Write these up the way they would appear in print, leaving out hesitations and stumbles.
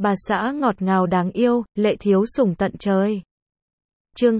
bà xã ngọt ngào đáng yêu, lệ thiếu sủng tận trời. Chương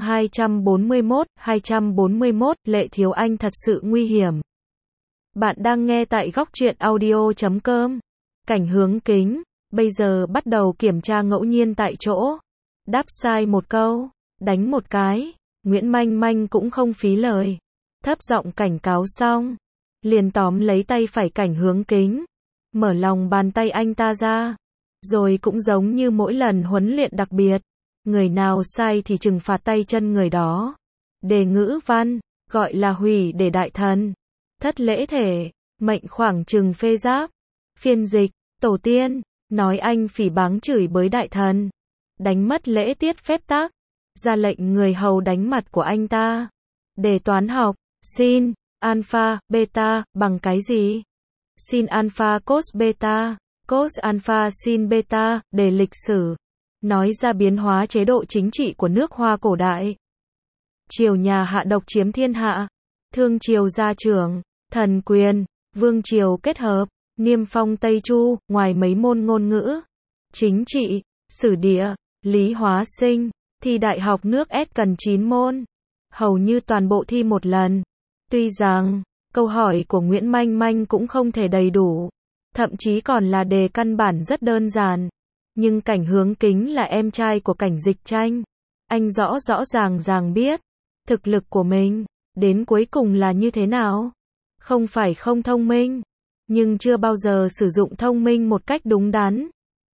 241, Lệ thiếu anh thật sự nguy hiểm. Bạn đang nghe tại góc truyện audio.com. Cảnh hướng kính, bây giờ bắt đầu kiểm tra ngẫu nhiên tại chỗ. Đáp sai một câu, đánh một cái, Nguyễn Manh Manh cũng không phí lời. Thấp giọng cảnh cáo xong, liền tóm lấy tay phải cảnh hướng kính, mở lòng bàn tay anh ta ra. Rồi cũng giống như mỗi lần huấn luyện đặc biệt, người nào sai thì trừng phạt tay chân người đó. Đề ngữ văn, gọi là hủy để đại thần. Thất lễ thể, mệnh khoảng trừng phê giáp. Phiên dịch, tổ tiên, nói anh phỉ báng chửi bới đại thần. Đánh mất lễ tiết phép tắc, ra lệnh người hầu đánh mặt của anh ta. Đề toán học, sin, alpha, beta, bằng cái gì? Sin alpha cos beta, cos alpha sin beta, đề lịch sử. Nói ra biến hóa chế độ chính trị của nước Hoa cổ đại. Triều nhà Hạ độc chiếm thiên hạ, thương triều gia trưởng, thần quyền, vương triều kết hợp, niêm phong Tây Chu, ngoài mấy môn ngôn ngữ, chính trị, sử địa, lý hóa sinh, thi đại học nước S cần 9 môn, hầu như toàn bộ thi một lần. Tuy rằng, câu hỏi của Nguyễn Manh Manh cũng không thể đầy đủ, thậm chí còn là đề căn bản rất đơn giản. Nhưng cảnh hướng kính là em trai của cảnh dịch tranh. Anh rõ ràng biết, thực lực của mình, đến cuối cùng là như thế nào. Không phải không thông minh, nhưng chưa bao giờ sử dụng thông minh một cách đúng đắn.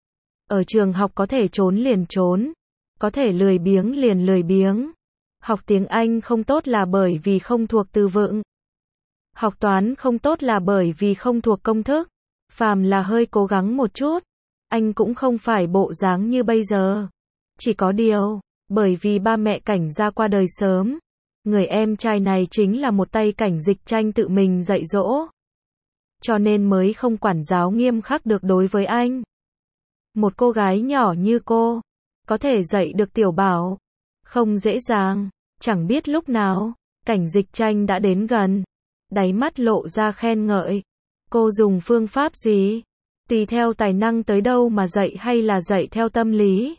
Ở trường học có thể trốn liền trốn, có thể lười biếng liền lười biếng. Học tiếng Anh không tốt là bởi vì không thuộc từ vựng. Học toán không tốt là bởi vì không thuộc công thức. Phàm là hơi cố gắng một chút, anh cũng không phải bộ dáng như bây giờ. Chỉ có điều, bởi vì ba mẹ cảnh gia qua đời sớm, người em trai này chính là một tay cảnh dịch tranh tự mình dạy dỗ. Cho nên mới không quản giáo nghiêm khắc được đối với anh. Một cô gái nhỏ như cô, có thể dạy được tiểu bảo, không dễ dàng. Chẳng biết lúc nào, cảnh dịch tranh đã đến gần, đáy mắt lộ ra khen ngợi. Cô dùng phương pháp gì? Tùy theo tài năng tới đâu mà dạy hay là dạy theo tâm lý?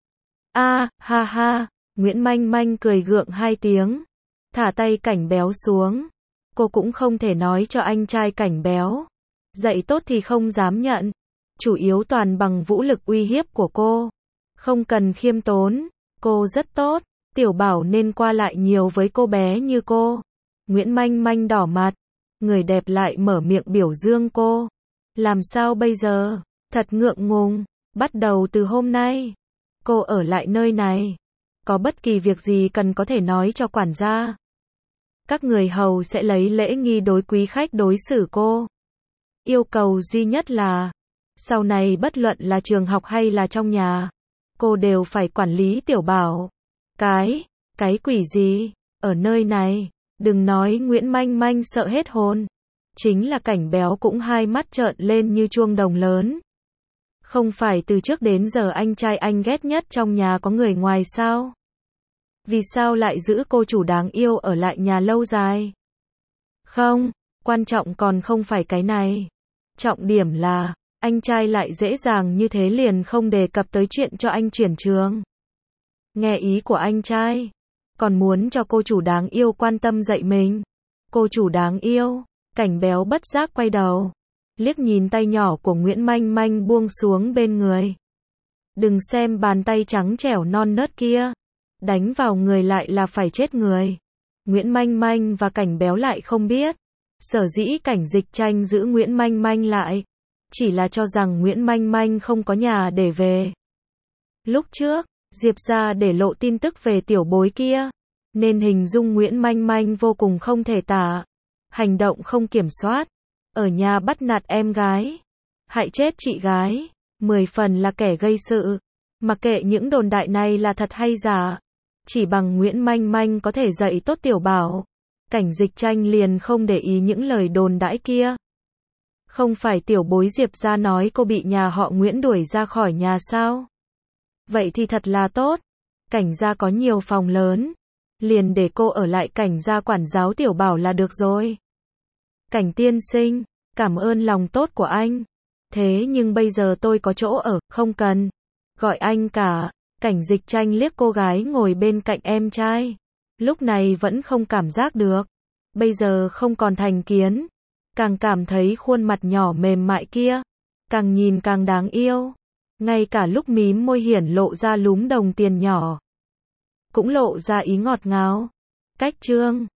Ha ha, Nguyễn Manh Manh cười gượng hai tiếng, thả tay cảnh béo xuống. Cô cũng không thể nói cho anh trai cảnh béo dạy tốt thì không dám nhận, chủ yếu toàn bằng vũ lực uy hiếp của cô. Không cần khiêm tốn, cô rất tốt, tiểu bảo nên qua lại nhiều với cô bé như cô. Nguyễn Manh Manh đỏ mặt, người đẹp lại mở miệng biểu dương cô. Làm sao bây giờ? Thật ngượng ngùng. Bắt đầu từ hôm nay, cô ở lại nơi này. Có bất kỳ việc gì cần có thể nói cho quản gia. Các người hầu sẽ lấy lễ nghi đối quý khách đối xử cô. Yêu cầu duy nhất là, sau này bất luận là trường học hay là trong nhà, cô đều phải quản lý tiểu bảo. Cái quỷ gì? Ở nơi này, đừng nói Nguyễn Manh Manh sợ hết hồn. Chính là cảnh béo cũng hai mắt trợn lên như chuông đồng lớn. Không phải từ trước đến giờ anh trai anh ghét nhất trong nhà có người ngoài sao? Vì sao lại giữ cô chủ đáng yêu ở lại nhà lâu dài? Không, quan trọng còn không phải cái này. Trọng điểm là, anh trai lại dễ dàng như thế liền không đề cập tới chuyện cho anh chuyển trường. Nghe ý của anh trai, còn muốn cho cô chủ đáng yêu quan tâm dạy mình. Cô chủ đáng yêu. Cảnh béo bất giác quay đầu, liếc nhìn tay nhỏ của Nguyễn Manh Manh buông xuống bên người. Đừng xem bàn tay trắng trẻo non nớt kia, đánh vào người lại là phải chết người. Nguyễn Manh Manh và cảnh béo lại không biết, sở dĩ cảnh dịch tranh giữ Nguyễn Manh Manh lại, chỉ là cho rằng Nguyễn Manh Manh không có nhà để về. Lúc trước, Diệp gia để lộ tin tức về tiểu bối kia, nên hình dung Nguyễn Manh Manh vô cùng không thể tả. Hành động không kiểm soát, ở nhà bắt nạt em gái, hại chết chị gái, 10 phần là kẻ gây sự. Mặc kệ những đồn đại này là thật hay giả, chỉ bằng Nguyễn Manh Manh có thể dạy tốt tiểu bảo, cảnh dịch tranh liền không để ý những lời đồn đãi kia. Không phải tiểu bối Diệp gia nói cô bị nhà họ Nguyễn đuổi ra khỏi nhà sao? Vậy thì thật là tốt, cảnh gia có nhiều phòng lớn, liền để cô ở lại cảnh gia quản giáo tiểu bảo là được rồi. Cảnh tiên sinh, cảm ơn lòng tốt của anh. Thế nhưng bây giờ tôi có chỗ ở, không cần. Gọi anh cả. Cảnh Dịch Tranh liếc cô gái ngồi bên cạnh em trai. Lúc này vẫn không cảm giác được. Bây giờ không còn thành kiến. Càng cảm thấy khuôn mặt nhỏ mềm mại kia. Càng nhìn càng đáng yêu. Ngay cả lúc mím môi hiển lộ ra lúm đồng tiền nhỏ. Cũng lộ ra ý ngọt ngào. Cách Trương.